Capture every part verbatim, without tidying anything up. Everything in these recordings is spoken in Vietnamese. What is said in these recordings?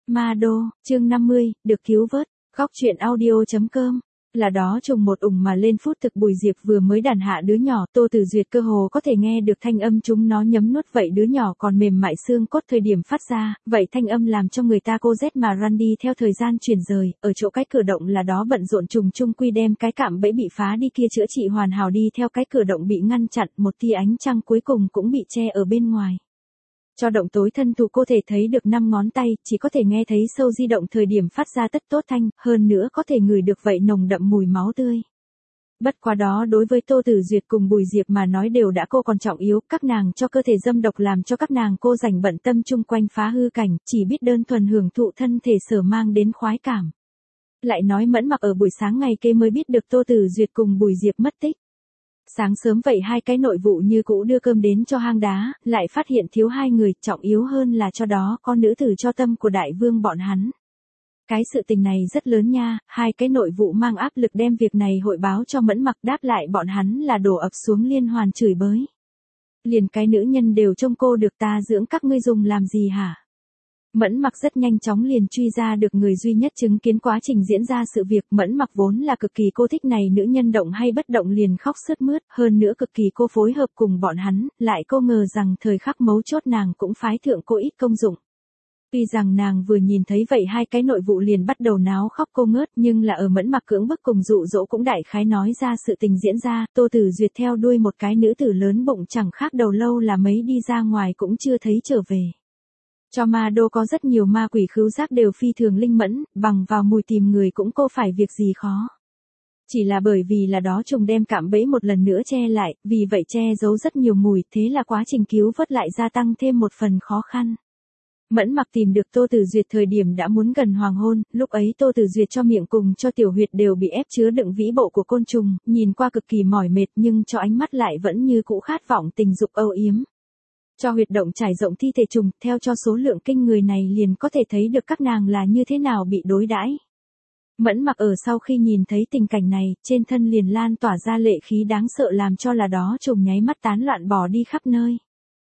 Ma Đô, chương năm mươi, được cứu vớt, góc truyện audio.com. Là đó trùng một ủng mà lên phút thực Bùi Diệp vừa mới đàn hạ đứa nhỏ, Tô Tử Duyệt cơ hồ có thể nghe được thanh âm chúng nó nhấm nuốt vậy đứa nhỏ còn mềm mại xương cốt thời điểm phát ra, vậy thanh âm làm cho người ta cô rét mà run đi theo thời gian chuyển rời, ở chỗ cái cửa động là đó bận rộn trùng chung quy đem cái cạm bẫy bị phá đi kia chữa trị hoàn hảo đi theo cái cửa động bị ngăn chặn, một tia ánh trăng cuối cùng cũng bị che ở bên ngoài. Cho động tối thân thủ cô thể thấy được năm ngón tay, chỉ có thể nghe thấy sâu di động thời điểm phát ra tất tốt thanh, hơn nữa có thể ngửi được vậy nồng đậm mùi máu tươi. Bất quá đó đối với Tô Tử Duyệt cùng Bùi Diệp mà nói đều đã cô còn trọng yếu, các nàng cho cơ thể dâm độc làm cho các nàng cô dành bận tâm chung quanh phá hư cảnh, chỉ biết đơn thuần hưởng thụ thân thể sở mang đến khoái cảm. Lại nói Mẫn Mặc ở buổi sáng ngày kia mới biết được Tô Tử Duyệt cùng Bùi Diệp mất tích. Sáng sớm vậy hai cái nội vụ như cũ đưa cơm đến cho hang đá, lại phát hiện thiếu hai người, trọng yếu hơn là cho đó con nữ tử cho tâm của đại vương bọn hắn. Cái sự tình này rất lớn nha, hai cái nội vụ mang áp lực đem việc này hội báo cho Mẫn Mặc, đáp lại bọn hắn là đổ ập xuống liên hoàn chửi bới. Liền cái nữ nhân đều trông cô được ta dưỡng các ngươi dùng làm gì hả? Mẫn Mặc rất nhanh chóng liền truy ra được người duy nhất chứng kiến quá trình diễn ra sự việc. Mẫn Mặc vốn là cực kỳ cô thích này nữ nhân, động hay bất động liền khóc sướt mướt, hơn nữa cực kỳ cô phối hợp cùng bọn hắn, lại cô ngờ rằng thời khắc mấu chốt nàng cũng phái thượng cô ít công dụng. Tuy rằng nàng vừa nhìn thấy vậy hai cái nội vụ liền bắt đầu náo khóc cô ngớt, nhưng là ở Mẫn Mặc cưỡng bức cùng dụ dỗ cũng đại khái nói ra sự tình diễn ra. Tô Tử Duyệt theo đuôi một cái nữ tử lớn bụng chẳng khác đầu lâu là mấy đi ra ngoài cũng chưa thấy trở về. Cho Ma Đô có rất nhiều ma quỷ khứu giác đều phi thường linh mẫn, bằng vào mùi tìm người cũng cô phải việc gì khó. Chỉ là bởi vì là đó trùng đem cạm bẫy một lần nữa che lại, vì vậy che giấu rất nhiều mùi, thế là quá trình cứu vớt lại gia tăng thêm một phần khó khăn. Mẫn Mặc tìm được Tô Tử Duyệt thời điểm đã muốn gần hoàng hôn, lúc ấy Tô Tử Duyệt cho miệng cùng cho tiểu huyệt đều bị ép chứa đựng vĩ bộ của côn trùng, nhìn qua cực kỳ mỏi mệt nhưng cho ánh mắt lại vẫn như cũ khát vọng tình dục âu yếm. Cho huyệt động trải rộng thi thể trùng, theo cho số lượng kinh người này liền có thể thấy được các nàng là như thế nào bị đối đãi. Mẫn Mặc ở sau khi nhìn thấy tình cảnh này, trên thân liền lan tỏa ra lệ khí đáng sợ làm cho là đó trùng nháy mắt tán loạn bỏ đi khắp nơi.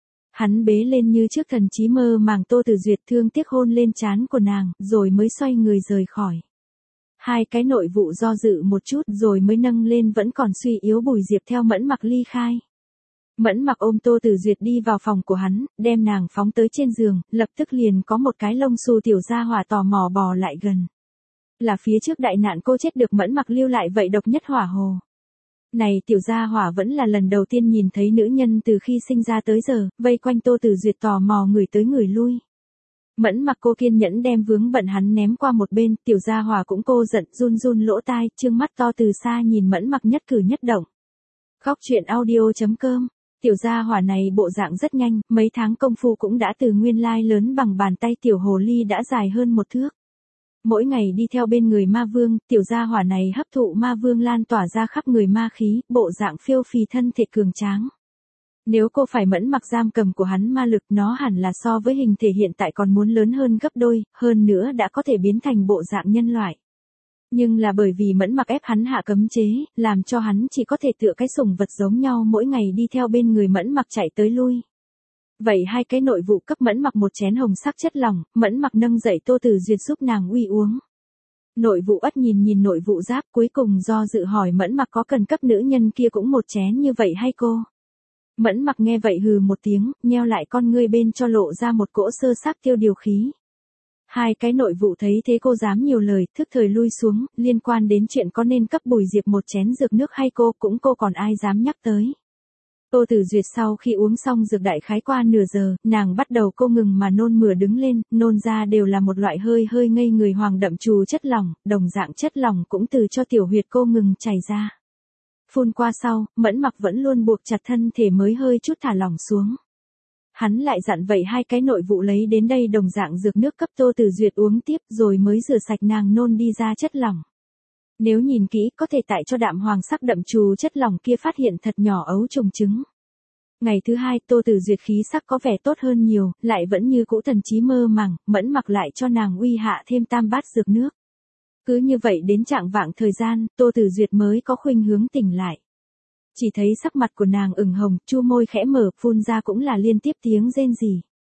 Hắn bế lên như trước thần trí mơ màng Tô Tử Duyệt, thương tiếc hôn lên trán của nàng, rồi mới xoay người rời khỏi. Hai cái nội vụ do dự một chút rồi mới nâng lên vẫn còn suy yếu Bùi Diệp theo Mẫn Mặc ly khai. Mẫn Mặc ôm Tô Tử Duyệt đi vào phòng của hắn, đem nàng phóng tới trên giường, lập tức liền có một cái lông xù tiểu gia hỏa tò mò bò lại gần. Là phía trước đại nạn cô chết được Mẫn Mặc lưu lại vậy độc nhất hỏa hồ. Này tiểu gia hỏa vẫn là lần đầu tiên nhìn thấy nữ nhân từ khi sinh ra tới giờ, vây quanh Tô Tử Duyệt tò mò người tới người lui. Mẫn Mặc cô kiên nhẫn đem vướng bận hắn ném qua một bên, tiểu gia hỏa cũng cô giận run run lỗ tai, trương mắt to từ xa nhìn Mẫn Mặc nhất cử nhất động. Góc truyện audio.com. Tiểu gia hỏa này bộ dạng rất nhanh, mấy tháng công phu cũng đã từ nguyên lai lớn bằng bàn tay tiểu hồ ly đã dài hơn một thước. Mỗi ngày đi theo bên người ma vương, tiểu gia hỏa này hấp thụ ma vương lan tỏa ra khắp người ma khí, bộ dạng phiêu phì thân thể cường tráng. Nếu cô phải Mẫn Mặc giam cầm của hắn ma lực, nó hẳn là so với hình thể hiện tại còn muốn lớn hơn gấp đôi, hơn nữa đã có thể biến thành bộ dạng nhân loại. Nhưng là bởi vì Mẫn Mặc ép hắn hạ cấm chế, làm cho hắn chỉ có thể tựa cái sủng vật giống nhau mỗi ngày đi theo bên người Mẫn Mặc chạy tới lui. Vậy hai cái nội vụ cấp Mẫn Mặc một chén hồng sắc chất lỏng, Mẫn Mặc nâng dậy Tô Tử Duyệt giúp nàng uy uống. Nội vụ ất nhìn nhìn nội vụ giáp, cuối cùng do dự hỏi Mẫn Mặc có cần cấp nữ nhân kia cũng một chén như vậy hay cô? Mẫn Mặc nghe vậy hừ một tiếng, nheo lại con ngươi bên cho lộ ra một cỗ sơ xác tiêu điều khí. Hai cái nội vụ thấy thế cô dám nhiều lời, thức thời lui xuống, liên quan đến chuyện có nên cấp Bùi Diệp một chén dược nước hay cô cũng cô còn ai dám nhắc tới. Tô Tử Duyệt sau khi uống xong dược đại khái qua nửa giờ, nàng bắt đầu cô ngừng mà nôn mửa đứng lên, nôn ra đều là một loại hơi hơi ngây người hoàng đậm trù chất lỏng, đồng dạng chất lỏng cũng từ cho tiểu huyệt cô ngừng chảy ra. Phun qua sau, Mẫn Mặc vẫn luôn buộc chặt thân thể mới hơi chút thả lỏng xuống. Hắn lại dặn vậy hai cái nội vụ lấy đến đây đồng dạng dược nước cấp Tô Tử Duyệt uống tiếp rồi mới rửa sạch nàng nôn đi ra chất lỏng. Nếu nhìn kỹ có thể tại cho đạm hoàng sắc đậm trù chất lỏng kia phát hiện thật nhỏ ấu trùng trứng. Ngày thứ hai Tô Tử Duyệt khí sắc có vẻ tốt hơn nhiều, lại vẫn như cũ thần trí mơ màng, Mẫn Mặc lại cho nàng uy hạ thêm tam bát dược nước. Cứ như vậy đến trạng vạng thời gian, Tô Tử Duyệt mới có khuynh hướng tỉnh lại. Chỉ thấy sắc mặt của nàng ửng hồng, chu môi khẽ mở, phun ra cũng là liên tiếp tiếng rên rỉ.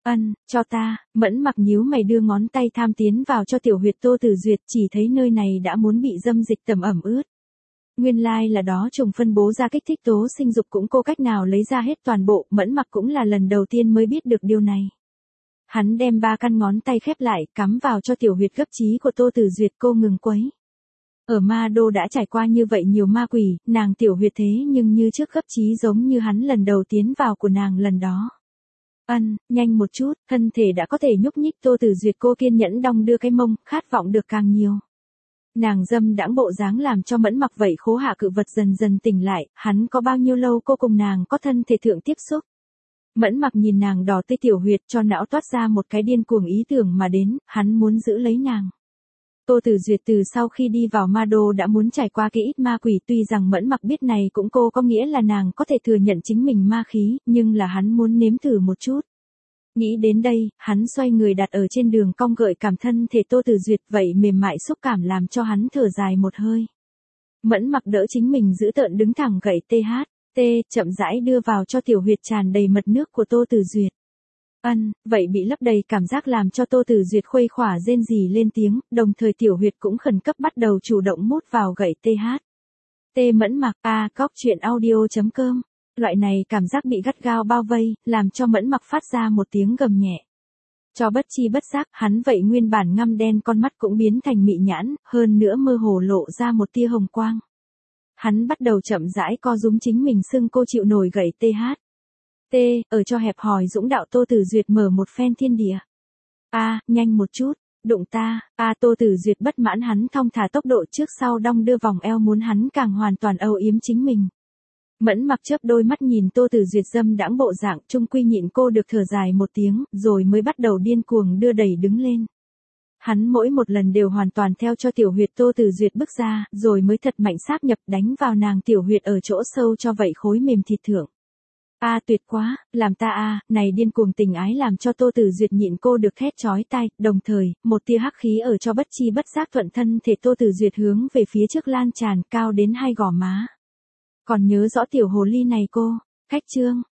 Ân, cho ta, Mẫn Mặc nhíu mày đưa ngón tay tham tiến vào cho tiểu huyệt Tô Tử Duyệt, chỉ thấy nơi này đã muốn bị dâm dịch tẩm ẩm ướt. Nguyên lai like là đó trùng phân bố ra kích thích tố sinh dục cũng cô cách nào lấy ra hết toàn bộ, Mẫn Mặc cũng là lần đầu tiên mới biết được điều này. Hắn đem ba căn ngón tay khép lại, cắm vào cho tiểu huyệt gấp trí của Tô Tử Duyệt, cô ngừng quấy. Ở ma đô đã trải qua như vậy nhiều ma quỷ, nàng tiểu huyệt thế nhưng như trước gấp trí giống như hắn lần đầu tiến vào của nàng lần đó. Ân, nhanh một chút, thân thể đã có thể nhúc nhích. Tô Tử Duyệt cô kiên nhẫn đong đưa cái mông, khát vọng được càng nhiều. Nàng dâm đãng bộ dáng làm cho Mẫn Mặc vậy khố hạ cự vật dần dần tỉnh lại, hắn có bao nhiêu lâu cô cùng nàng có thân thể thượng tiếp xúc. Mẫn Mặc nhìn nàng đỏ tươi tiểu huyệt, cho não toát ra một cái điên cuồng ý tưởng mà đến, hắn muốn giữ lấy nàng. Tô Tử Duyệt từ sau khi đi vào ma đô đã muốn trải qua cái ít ma quỷ, tuy rằng Mẫn Mặc biết này cũng cô có nghĩa là nàng có thể thừa nhận chính mình ma khí, nhưng là hắn muốn nếm thử một chút. Nghĩ đến đây, hắn xoay người đặt ở trên đường cong gợi cảm thân thể Tô Tử Duyệt, vậy mềm mại xúc cảm làm cho hắn thở dài một hơi. Mẫn Mặc đỡ chính mình giữ tợn đứng thẳng gậy tê hát, tê, chậm rãi đưa vào cho tiểu huyệt tràn đầy mật nước của Tô Tử Duyệt. Ân, vậy bị lấp đầy cảm giác làm cho Tô Tử Duyệt khuây khỏa rên rỉ lên tiếng, đồng thời tiểu huyệt cũng khẩn cấp bắt đầu chủ động mút vào gậy tê hát. Tê Mẫn Mặc, a, cóc truyện audio chấm com. Loại này cảm giác bị gắt gao bao vây, làm cho Mẫn Mặc phát ra một tiếng gầm nhẹ. Cho bất chi bất giác, hắn vậy nguyên bản ngăm đen con mắt cũng biến thành mị nhãn, hơn nữa mơ hồ lộ ra một tia hồng quang. Hắn bắt đầu chậm rãi co rúm chính mình xưng cô chịu nổi gậy tê hát. T, ở cho hẹp hòi dũng đạo Tô Tử Duyệt mở một phen thiên địa. A, nhanh một chút, đụng ta, a Tô Tử Duyệt bất mãn hắn thong thả tốc độ trước sau đong đưa vòng eo muốn hắn càng hoàn toàn âu yếm chính mình. Mẫn Mặc chớp đôi mắt nhìn Tô Tử Duyệt dâm đãng bộ dạng, trung quy nhịn cô được thở dài một tiếng, rồi mới bắt đầu điên cuồng đưa đẩy đứng lên. Hắn mỗi một lần đều hoàn toàn theo cho tiểu huyệt Tô Tử Duyệt bước ra, rồi mới thật mạnh sáp nhập đánh vào nàng tiểu huyệt ở chỗ sâu cho vậy khối mềm thịt thượng. A à, tuyệt quá, làm ta a, à, này điên cuồng tình ái làm cho Tô Tử Duyệt nhịn cô được thét chói tai, đồng thời, một tia hắc khí ở cho bất chi bất giác thuận thân thể Tô Tử Duyệt hướng về phía trước lan tràn cao đến hai gò má. Còn nhớ rõ tiểu hồ ly này cô, khách trương,